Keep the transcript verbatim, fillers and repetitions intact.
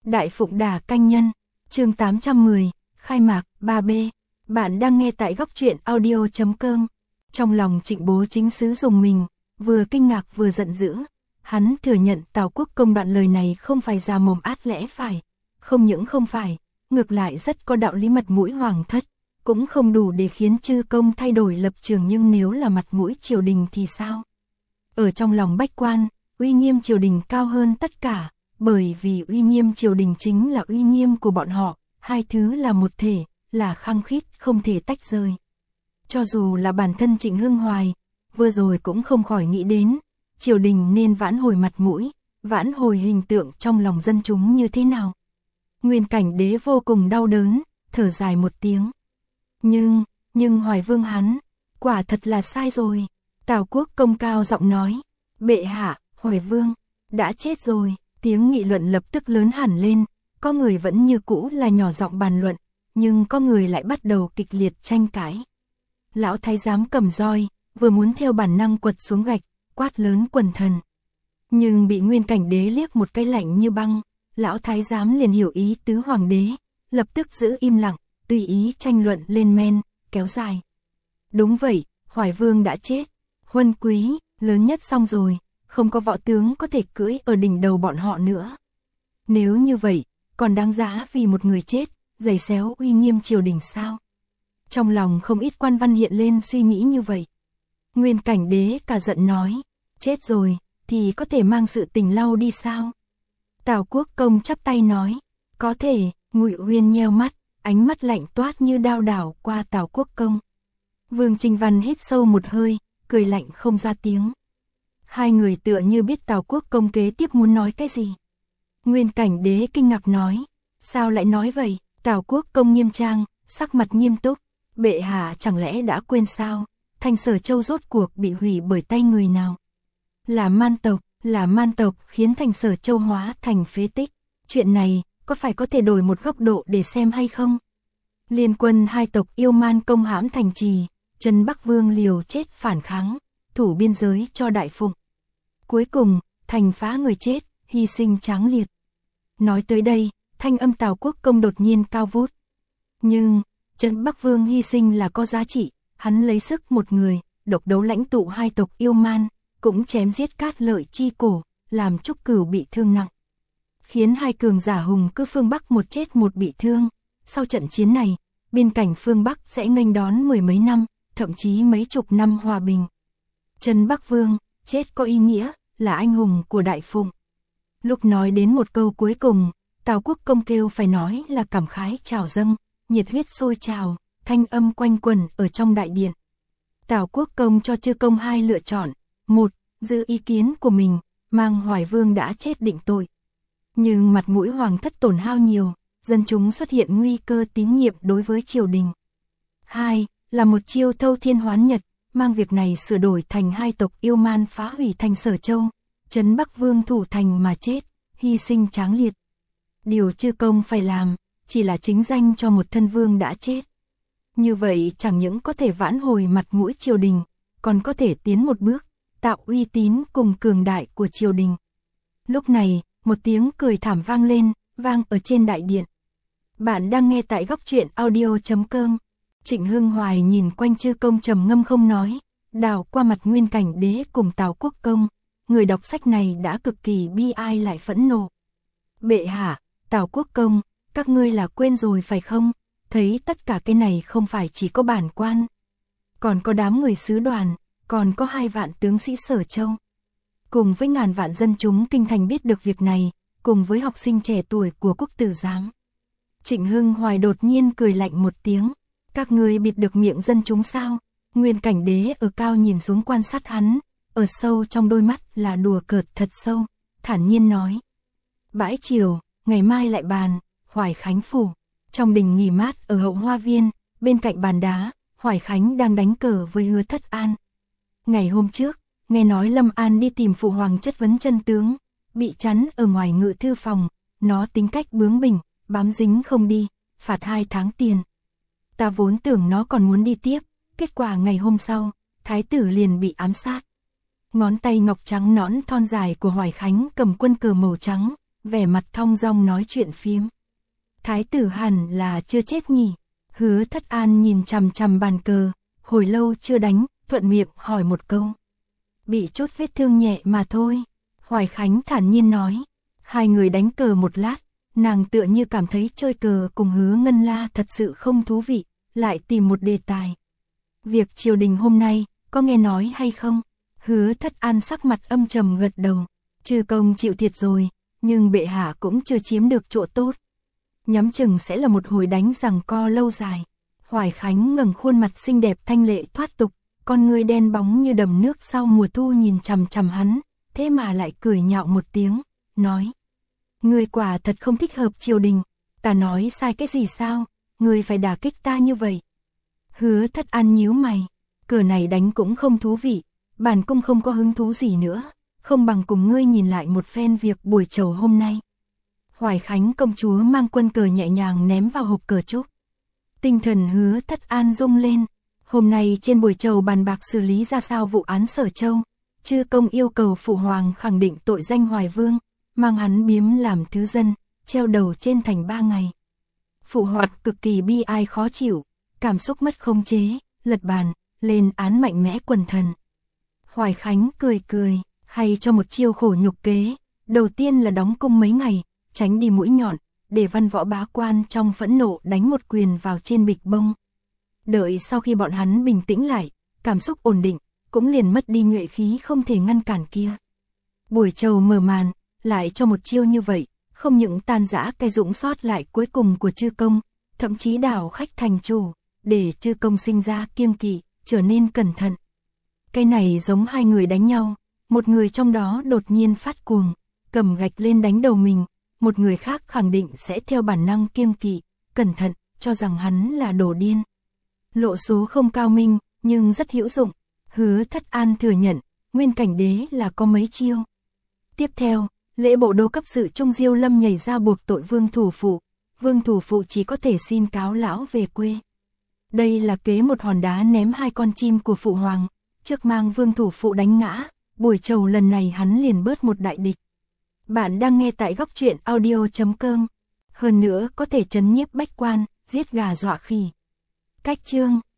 Đại Phụng Đà Canh Nhân, chương tám trăm mười, khai mạc, ba B. Bạn đang nghe tại góc truyện audio chấm com. Trong lòng Trịnh Bố Chính Sứ dùng mình, vừa kinh ngạc vừa giận dữ. Hắn thừa nhận Tào Quốc Công đoạn lời này không phải già mồm át lẽ phải. Không những không phải, ngược lại rất có đạo lý mặt mũi hoàng thất. Cũng không đủ để khiến chư công thay đổi lập trường, nhưng nếu là mặt mũi triều đình thì sao? Ở trong lòng bách quan, uy nghiêm triều đình cao hơn tất cả, bởi vì uy nghiêm triều đình chính là uy nghiêm của bọn họ, hai thứ là một thể, là khăng khít không thể tách rời. Cho dù là bản thân Trịnh Hưng Hoài, vừa rồi cũng không khỏi nghĩ đến, triều đình nên vãn hồi mặt mũi, vãn hồi hình tượng trong lòng dân chúng như thế nào. Nguyên Cảnh Đế vô cùng đau đớn, thở dài một tiếng. Nhưng, nhưng Hoài Vương hắn, quả thật là sai rồi. Tào Quốc Công cao giọng nói, bệ hạ, Hoài Vương, đã chết rồi. Tiếng nghị luận lập tức lớn hẳn lên, có người vẫn như cũ là nhỏ giọng bàn luận, nhưng có người lại bắt đầu kịch liệt tranh cãi. Lão thái giám cầm roi, vừa muốn theo bản năng quật xuống gạch, quát lớn quần thần. Nhưng bị Nguyên Cảnh Đế liếc một cái lạnh như băng, lão thái giám liền hiểu ý tứ hoàng đế, lập tức giữ im lặng, tùy ý tranh luận lên men, kéo dài. Đúng vậy, Hoài Vương đã chết, huân quý, lớn nhất xong rồi, không có võ tướng có thể cưỡi ở đỉnh đầu bọn họ nữa. Nếu như vậy, còn đáng giá vì một người chết, giày xéo uy nghiêm triều đình sao? Trong lòng không ít quan văn hiện lên suy nghĩ như vậy. Nguyên Cảnh Đế cả giận nói, chết rồi, thì có thể mang sự tình lau đi sao? Tào Quốc Công chắp tay nói, có thể. Ngụy Uyên nheo mắt, ánh mắt lạnh toát như đao đảo qua Tào Quốc Công. Vương Trình Văn hít sâu một hơi, cười lạnh không ra tiếng. Hai người tựa như biết Tào Quốc Công kế tiếp muốn nói cái gì. Nguyên Cảnh Đế kinh ngạc nói, sao lại nói vậy? Tào Quốc Công nghiêm trang, sắc mặt nghiêm túc, bệ hạ chẳng lẽ đã quên sao? Thành Sở Châu rốt cuộc bị hủy bởi tay người nào? Là Man tộc, là Man tộc khiến Thành Sở Châu hóa thành phế tích. Chuyện này có phải có thể đổi một góc độ để xem hay không? Liên quân hai tộc yêu Man công hãm thành trì, Trần Bắc Vương liều chết phản kháng, thủ biên giới cho Đại Phụng. Cuối cùng, thành phá người chết, hy sinh tráng liệt. Nói tới đây, thanh âm Tào Quốc Công đột nhiên cao vút. Nhưng, Trần Bắc Vương hy sinh là có giá trị, hắn lấy sức một người, độc đấu lãnh tụ hai tộc yêu Man, cũng chém giết Cát Lợi chi cổ, làm Trúc Cửu bị thương nặng. Khiến hai cường giả hùng cứ phương Bắc một chết một bị thương. Sau trận chiến này, biên cảnh phương Bắc sẽ nghênh đón mười mấy năm, thậm chí mấy chục năm hòa bình. Trần Bắc Vương, chết có ý nghĩa, là anh hùng của Đại Phụng. Lúc nói đến một câu cuối cùng, Tào Quốc Công kêu phải nói là cảm khái trào dâng, nhiệt huyết sôi trào, thanh âm quanh quẩn ở trong đại điện. Tào Quốc Công cho chư công hai lựa chọn, một, giữ ý kiến của mình, mang Hoài Vương đã chết định tội. Nhưng mặt mũi hoàng thất tổn hao nhiều, dân chúng xuất hiện nguy cơ tín nhiệm đối với triều đình. Hai, là một chiêu thâu thiên hoán nhật, mang việc này sửa đổi thành hai tộc yêu Man phá hủy Thành Sở Châu, Trấn Bắc Vương thủ thành mà chết, hy sinh tráng liệt. Điều chư công phải làm, chỉ là chính danh cho một thân vương đã chết. Như vậy chẳng những có thể vãn hồi mặt mũi triều đình, còn có thể tiến một bước, tạo uy tín cùng cường đại của triều đình. Lúc này, một tiếng cười thảm vang lên, vang ở trên đại điện. Bạn đang nghe tại góc truyện audio chấm com. Trịnh Hưng Hoài nhìn quanh chư công trầm ngâm không nói, đảo qua mặt Nguyên Cảnh Đế cùng Tào Quốc Công. Người đọc sách này đã cực kỳ bi ai lại phẫn nộ. Bệ hạ, Tào Quốc Công, các ngươi là quên rồi phải không? Thấy tất cả cái này không phải chỉ có bản quan. Còn có đám người sứ đoàn, còn có hai vạn tướng sĩ Sở Châu. Cùng với ngàn vạn dân chúng kinh thành biết được việc này, cùng với học sinh trẻ tuổi của Quốc tử giám. Trịnh Hưng Hoài đột nhiên cười lạnh một tiếng, các ngươi bịt được miệng dân chúng sao? Nguyên Cảnh Đế ở cao nhìn xuống quan sát hắn, ở sâu trong đôi mắt là đùa cợt thật sâu, thản nhiên nói. Bãi chiều, ngày mai lại bàn, Hoài Khánh phủ, trong đình nghỉ mát ở hậu hoa viên, bên cạnh bàn đá, Hoài Khánh đang đánh cờ với Hứa Thất An. Ngày hôm trước, nghe nói Lâm An đi tìm phụ hoàng chất vấn chân tướng, bị chắn ở ngoài ngự thư phòng, nó tính cách bướng bỉnh, bám dính không đi, phạt hai tháng tiền. Ta vốn tưởng nó còn muốn đi tiếp, kết quả ngày hôm sau, thái tử liền bị ám sát. Ngón tay ngọc trắng nõn thon dài của Hoài Khánh cầm quân cờ màu trắng, vẻ mặt thong dong nói chuyện phiếm. Thái tử hẳn là chưa chết nhỉ? Hứa Thất An nhìn chằm chằm bàn cờ, hồi lâu chưa đánh, thuận miệng hỏi một câu. Bị chốt vết thương nhẹ mà thôi. Hoài Khánh thản nhiên nói. Hai người đánh cờ một lát, nàng tựa như cảm thấy chơi cờ cùng Hứa Ngân La thật sự không thú vị, lại tìm một đề tài. Việc triều đình hôm nay, có nghe nói hay không? Hứa Thất An sắc mặt âm trầm gật đầu. Chư công chịu thiệt rồi, nhưng bệ hạ cũng chưa chiếm được chỗ tốt. Nhắm chừng sẽ là một hồi đánh giằng co lâu dài. Hoài Khánh ngẩng khuôn mặt xinh đẹp thanh lệ thoát tục, con người đen bóng như đầm nước sau mùa thu nhìn chằm chằm hắn, thế mà lại cười nhạo một tiếng, nói. Ngươi quả thật không thích hợp triều đình, ta nói sai cái gì sao, ngươi phải đả kích ta như vậy. Hứa Thất An nhíu mày, cờ này đánh cũng không thú vị, bản cung không có hứng thú gì nữa, không bằng cùng ngươi nhìn lại một phen việc buổi chầu hôm nay. Hoài Khánh công chúa mang quân cờ nhẹ nhàng ném vào hộp cờ trúc. Tinh thần Hứa Thất An rung lên, hôm nay trên buổi chầu bàn bạc xử lý ra sao vụ án Sở Châu, chư công yêu cầu phụ hoàng khẳng định tội danh Hoài Vương, mang hắn biếm làm thứ dân, treo đầu trên thành ba ngày. Phụ hoàng cực kỳ bi ai khó chịu, cảm xúc mất khống chế, lật bàn, lên án mạnh mẽ quần thần. Hoài Khánh cười cười, hay cho một chiêu khổ nhục kế, đầu tiên là đóng cung mấy ngày, tránh đi mũi nhọn, để văn võ bá quan trong phẫn nộ đánh một quyền vào trên bịch bông. Đợi sau khi bọn hắn bình tĩnh lại, cảm xúc ổn định, cũng liền mất đi nhuệ khí không thể ngăn cản kia. Buổi chầu mở màn, lại cho một chiêu như vậy, không những tan rã cái dũng sót lại cuối cùng của chư công, thậm chí đảo khách thành chủ, để chư công sinh ra kiêng kỵ, trở nên cẩn thận. Cái này giống hai người đánh nhau, một người trong đó đột nhiên phát cuồng, cầm gạch lên đánh đầu mình, một người khác khẳng định sẽ theo bản năng kiêng kỵ, cẩn thận, cho rằng hắn là đồ điên. Lộ số không cao minh, nhưng rất hữu dụng. Hứa Thất An thừa nhận, Nguyên Cảnh Đế là có mấy chiêu. Tiếp theo, lễ bộ đô cấp sự Trung Diêu Lâm nhảy ra buộc tội Vương Thủ Phụ. Vương Thủ Phụ chỉ có thể xin cáo lão về quê. Đây là kế một hòn đá ném hai con chim của Phụ Hoàng, trước mang Vương Thủ Phụ đánh ngã, buổi chầu lần này hắn liền bớt một đại địch. Bạn đang nghe tại góc truyện audio chấm com. Hơn nữa có thể trấn nhiếp bách quan, giết gà dọa khỉ. Cách chương